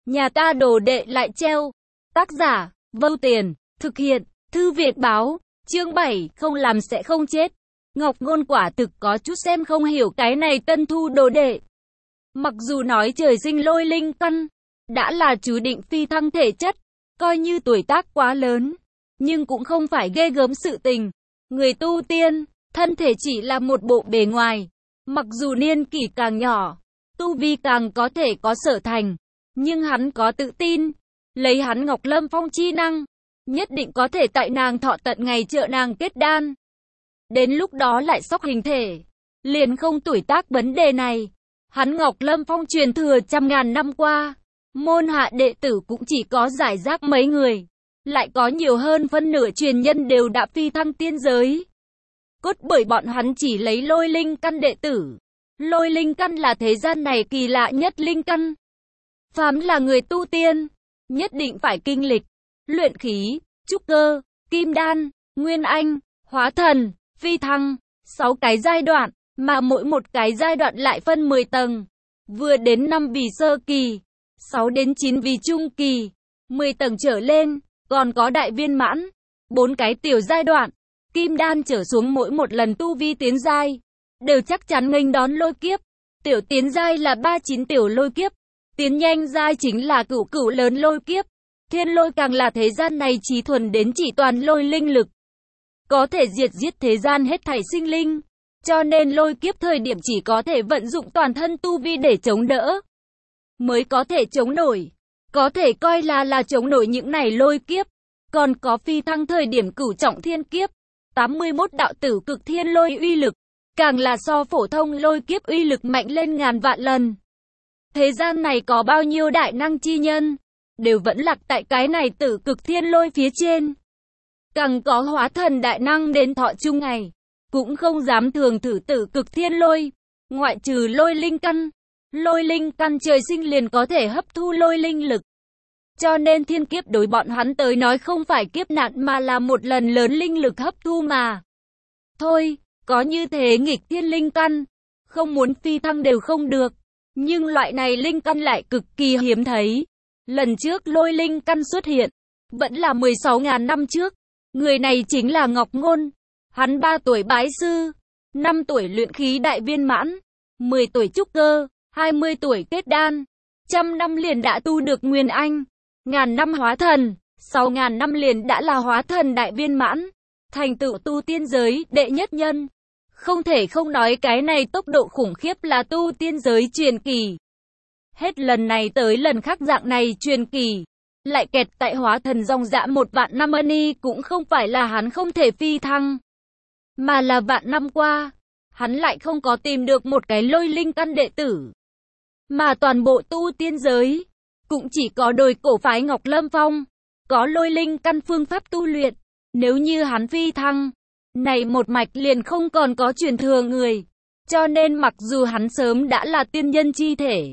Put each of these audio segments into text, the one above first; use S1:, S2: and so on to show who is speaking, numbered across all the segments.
S1: Nhà ta đồ đệ lại treo. Tác giả, Vâu Tiền, thực hiện, Thư Viện Báo, chương 7, không làm sẽ không chết. Ngọc Ngôn quả thực có chút xem không hiểu cái này tân thu đồ đệ. Mặc dù nói trời sinh lôi linh căn, đã là chú định phi thăng thể chất, coi như tuổi tác quá lớn, nhưng cũng không phải ghê gớm sự tình. Người tu tiên, thân thể chỉ là một bộ bề ngoài, mặc dù niên kỷ càng nhỏ, tu vi càng có thể có sở thành, nhưng hắn có tự tin, lấy hắn Ngọc Lâm Phong chi năng, nhất định có thể tại nàng thọ tận ngày trợ nàng kết đan. Đến lúc đó lại sóc hình thể, liền không tuổi tác vấn đề này. Hắn Ngọc Lâm Phong truyền thừa trăm ngàn năm qua, môn hạ đệ tử cũng chỉ có rải rác mấy người, lại có nhiều hơn phân nửa truyền nhân đều đã phi thăng tiên giới. Cốt bởi bọn hắn chỉ lấy lôi linh căn đệ tử. Lôi linh căn là thế gian này kỳ lạ nhất linh căn. Phàm là người tu tiên, nhất định phải kinh lịch luyện khí, trúc cơ, kim đan, nguyên anh, hóa thần, phi thăng, 6 cái giai đoạn, mà mỗi một cái giai đoạn lại phân 10 tầng. Vừa đến 5 vì sơ kỳ, 6 đến 9 vì trung kỳ, 10 tầng trở lên, còn có đại viên mãn, 4 cái tiểu giai đoạn. Kim đan trở xuống mỗi một lần tu vi tiến giai, đều chắc chắn nghênh đón lôi kiếp. Tiểu tiến giai là 39 tiểu lôi kiếp, tiến nhanh giai chính là cửu cửu lớn lôi kiếp. Thiên lôi càng là thế gian này trí thuần đến chỉ toàn lôi linh lực, có thể diệt giết thế gian hết thảy sinh linh. Cho nên lôi kiếp thời điểm chỉ có thể vận dụng toàn thân tu vi để chống đỡ, mới có thể chống nổi. Có thể coi là chống nổi những này lôi kiếp. Còn có phi thăng thời điểm cửu trọng thiên kiếp, 81 đạo tử cực thiên lôi uy lực, càng là so phổ thông lôi kiếp uy lực mạnh lên ngàn vạn lần. Thế gian này có bao nhiêu đại năng chi nhân, đều vẫn lạc tại cái này tử cực thiên lôi phía trên. Càng có hóa thần đại năng đến thọ chung ngày, cũng không dám thường thử tử cực thiên lôi. Ngoại trừ lôi linh căn trời sinh liền có thể hấp thu lôi linh lực. Cho nên thiên kiếp đối bọn hắn tới nói không phải kiếp nạn mà là một lần lớn linh lực hấp thu mà. Thôi, có như thế nghịch thiên linh căn, không muốn phi thăng đều không được. Nhưng loại này linh căn lại cực kỳ hiếm thấy. Lần trước lôi linh căn xuất hiện, vẫn là 16.000 năm trước. Người này chính là Ngọc Ngôn. Hắn 3 tuổi bái sư, 5 tuổi luyện khí đại viên mãn, 10 tuổi trúc cơ, 20 tuổi kết đan, 100 năm liền đã tu được nguyên anh, ngàn năm hóa thần, 6.000 năm liền đã là hóa thần đại viên mãn, thành tựu tu tiên giới đệ nhất nhân. Không thể không nói cái này tốc độ khủng khiếp là tu tiên giới truyền kỳ. Hết lần này tới lần khác dạng này truyền kỳ, lại kẹt tại hóa thần dòng dã 1 vạn năm ani cũng không phải là hắn không thể phi thăng, mà là vạn năm qua, hắn lại không có tìm được một cái lôi linh căn đệ tử. Mà toàn bộ tu tiên giới, cũng chỉ có đồi cổ phái Ngọc Lâm Phong, có lôi linh căn phương pháp tu luyện. Nếu như hắn phi thăng, này một mạch liền không còn có truyền thừa người. Cho nên mặc dù hắn sớm đã là tiên nhân chi thể,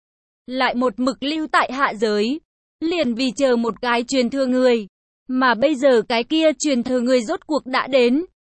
S1: lại một mực lưu tại hạ giới, liền vì chờ một cái truyền thừa người. Mà bây giờ cái kia truyền thừa người rốt cuộc đã đến.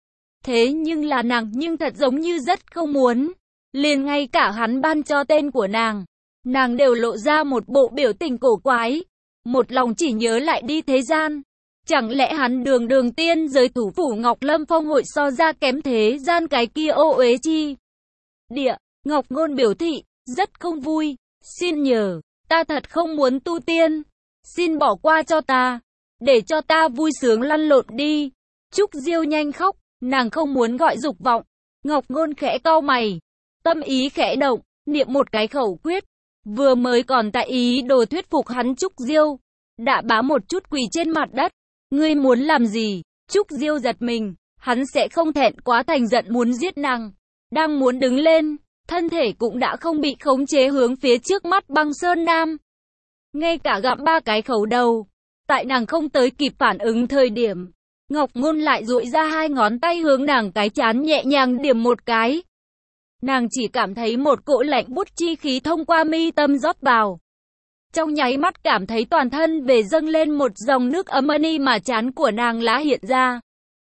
S1: Thế nhưng là nàng nhưng thật giống như rất không muốn. Liền ngay cả hắn ban cho tên của nàng đều lộ ra một bộ biểu tình cổ quái. Một lòng chỉ nhớ lại đi thế gian. Chẳng lẽ hắn đường tiên giới thủ phủ Ngọc Lâm Phong hội so ra kém thế gian cái kia ô uế chi địa? Ngọc Ngôn biểu thị, rất không vui. Xin nhờ, ta thật không muốn tu tiên. Xin bỏ qua cho ta, để cho ta vui sướng lăn lộn đi. Trúc Diêu nhanh khóc, nàng không muốn gọi dục vọng. Ngọc Ngôn khẽ cau mày, tâm ý khẽ động, niệm một cái khẩu quyết. Vừa mới còn tại ý đồ thuyết phục hắn Trúc Diêu, đã bá một chút quỳ trên mặt đất. Ngươi muốn làm gì? Trúc Diêu giật mình, hắn sẽ không thẹn quá thành giận muốn giết nàng. Đang muốn đứng lên, thân thể cũng đã không bị khống chế hướng phía trước mắt Băng Sơn Nam. Ngay cả gặm 3 cái khẩu đầu. Tại nàng không tới kịp phản ứng thời điểm, Ngọc Ngôn lại duỗi ra 2 ngón tay hướng nàng cái trán nhẹ nhàng điểm một cái. Nàng chỉ cảm thấy một cỗ lạnh bút chi khí thông qua mi tâm rót vào. Trong nháy mắt cảm thấy toàn thân về dâng lên một dòng nước ấm ani mà trán của nàng lá hiện ra.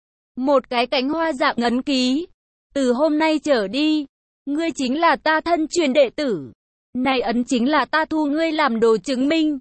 S1: Một cái cánh hoa dạng ấn ký. Từ hôm nay trở đi, ngươi chính là ta thân truyền đệ tử. Này ấn chính là ta thu ngươi làm đồ chứng minh.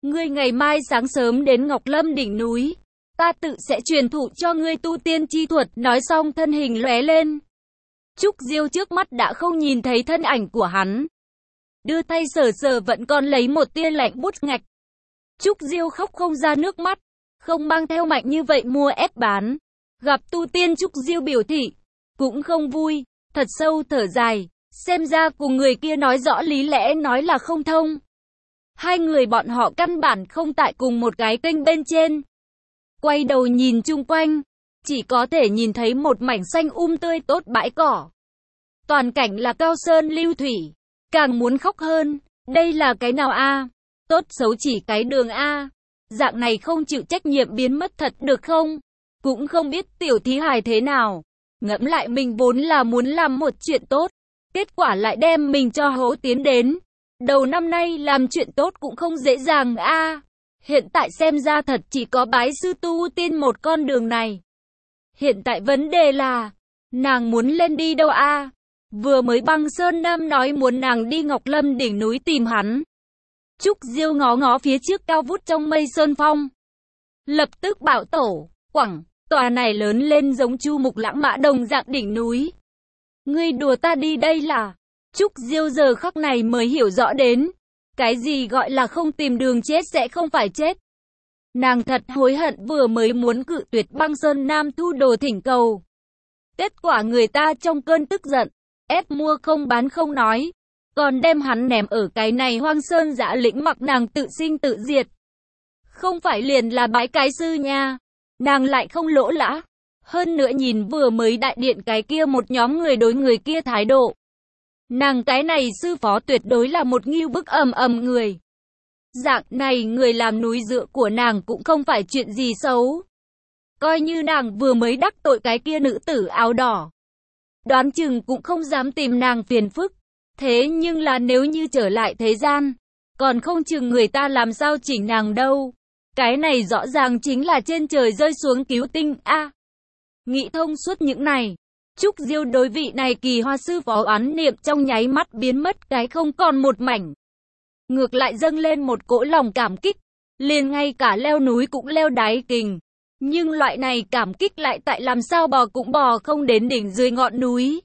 S1: Ngươi ngày mai sáng sớm đến Ngọc Lâm đỉnh núi, ta tự sẽ truyền thụ cho ngươi tu tiên chi thuật. Nói xong thân hình lóe lên. Trúc Diêu trước mắt đã không nhìn thấy thân ảnh của hắn. Đưa tay sờ sờ vẫn còn lấy một tia lạnh bút ngạch. Trúc Diêu khóc không ra nước mắt, không mang theo mạnh như vậy mua ép bán. Gặp tu tiên Trúc Diêu biểu thị, cũng không vui, thật sâu thở dài, xem ra cùng người kia nói rõ lý lẽ nói là không thông. Hai người bọn họ căn bản không tại cùng một cái kênh bên trên. Quay đầu nhìn chung quanh, chỉ có thể nhìn thấy một mảnh xanh tươi tốt bãi cỏ. Toàn cảnh là cao sơn lưu thủy, càng muốn khóc hơn, đây là cái nào a? Tốt xấu chỉ cái đường a. Dạng này không chịu trách nhiệm biến mất thật được không? Cũng không biết tiểu thí hài thế nào. Ngẫm lại mình vốn là muốn làm một chuyện tốt, kết quả lại đem mình cho hố tiến đến. Đầu năm nay làm chuyện tốt cũng không dễ dàng a. Hiện tại xem ra thật chỉ có bái sư tu tiên một con đường này. Hiện tại vấn đề là, nàng muốn lên đi đâu a? Vừa mới Băng Sơn Nam nói muốn nàng đi Ngọc Lâm đỉnh núi tìm hắn. Trúc Diêu ngó ngó phía trước cao vút trong mây sơn phong. Lập tức bảo tổ, quẳng, tòa này lớn lên giống Chu Mục Lãng Mã đồng dạng đỉnh núi. Ngươi đùa ta đi đây là... Trúc Diêu giờ khắc này mới hiểu rõ đến. Cái gì gọi là không tìm đường chết sẽ không phải chết. Nàng thật hối hận vừa mới muốn cự tuyệt Băng Sơn Nam thu đồ thỉnh cầu. Kết quả người ta trong cơn tức giận, ép mua không bán không nói, còn đem hắn ném ở cái này hoang sơn dã lĩnh mặc nàng tự sinh tự diệt. Không phải liền là bái cái sư nha, nàng lại không lỗ lã. Hơn nữa nhìn vừa mới đại điện cái kia một nhóm người đối người kia thái độ. Nàng cái này sư phó tuyệt đối là một ngưu bức người. Dạng này người làm núi dựa của nàng cũng không phải chuyện gì xấu. Coi như nàng vừa mới đắc tội cái kia nữ tử áo đỏ, đoán chừng cũng không dám tìm nàng phiền phức. Thế nhưng là nếu như trở lại thế gian, còn không chừng người ta làm sao chỉnh nàng đâu. Cái này rõ ràng chính là trên trời rơi xuống cứu tinh a. Nghĩ thông suốt những này, Trúc Diêu đối vị này kỳ hoa sư phó oán niệm trong nháy mắt biến mất cái không còn một mảnh. Ngược lại dâng lên một cỗ lòng cảm kích, liền ngay cả leo núi cũng leo đáy kình. Nhưng loại này cảm kích lại tại làm sao bò cũng bò không đến đỉnh dưới ngọn núi.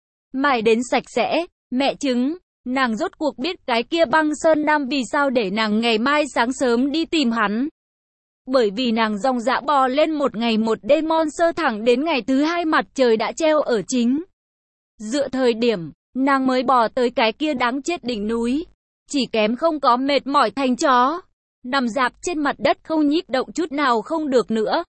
S1: Mãi đến sạch sẽ, mẹ chứng, nàng rốt cuộc biết cái kia Băng Sơn Nam vì sao để nàng ngày mai sáng sớm đi tìm hắn. Bởi vì nàng dòng dã bò lên một ngày một đêm mon sơ thẳng đến ngày thứ hai mặt trời đã treo ở chính dựa thời điểm, nàng mới bò tới cái kia đáng chết đỉnh núi. Chỉ kém không có mệt mỏi thành chó, nằm rạp trên mặt đất không nhích động chút nào không được nữa.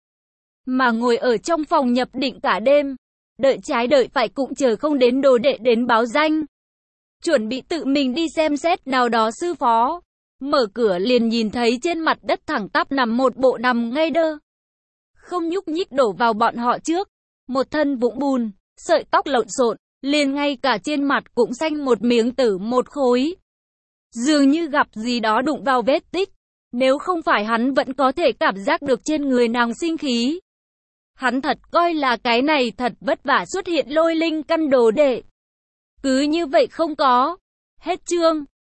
S1: Mà ngồi ở trong phòng nhập định cả đêm, đợi trái đợi phải cũng chờ không đến đồ đệ đến báo danh. Chuẩn bị tự mình đi xem xét nào đó sư phó. Mở cửa liền nhìn thấy trên mặt đất thẳng tắp nằm một bộ nằm ngay đơ, không nhúc nhích đổ vào bọn họ trước. Một thân vũng bùn, sợi tóc lộn xộn, liền ngay cả trên mặt cũng xanh một miếng tử một khối. Dường như gặp gì đó đụng vào vết tích. Nếu không phải hắn vẫn có thể cảm giác được trên người nàng sinh khí. Hắn thật coi là cái này thật vất vả xuất hiện lôi linh căn đồ đệ. Cứ như vậy không có. Hết chương.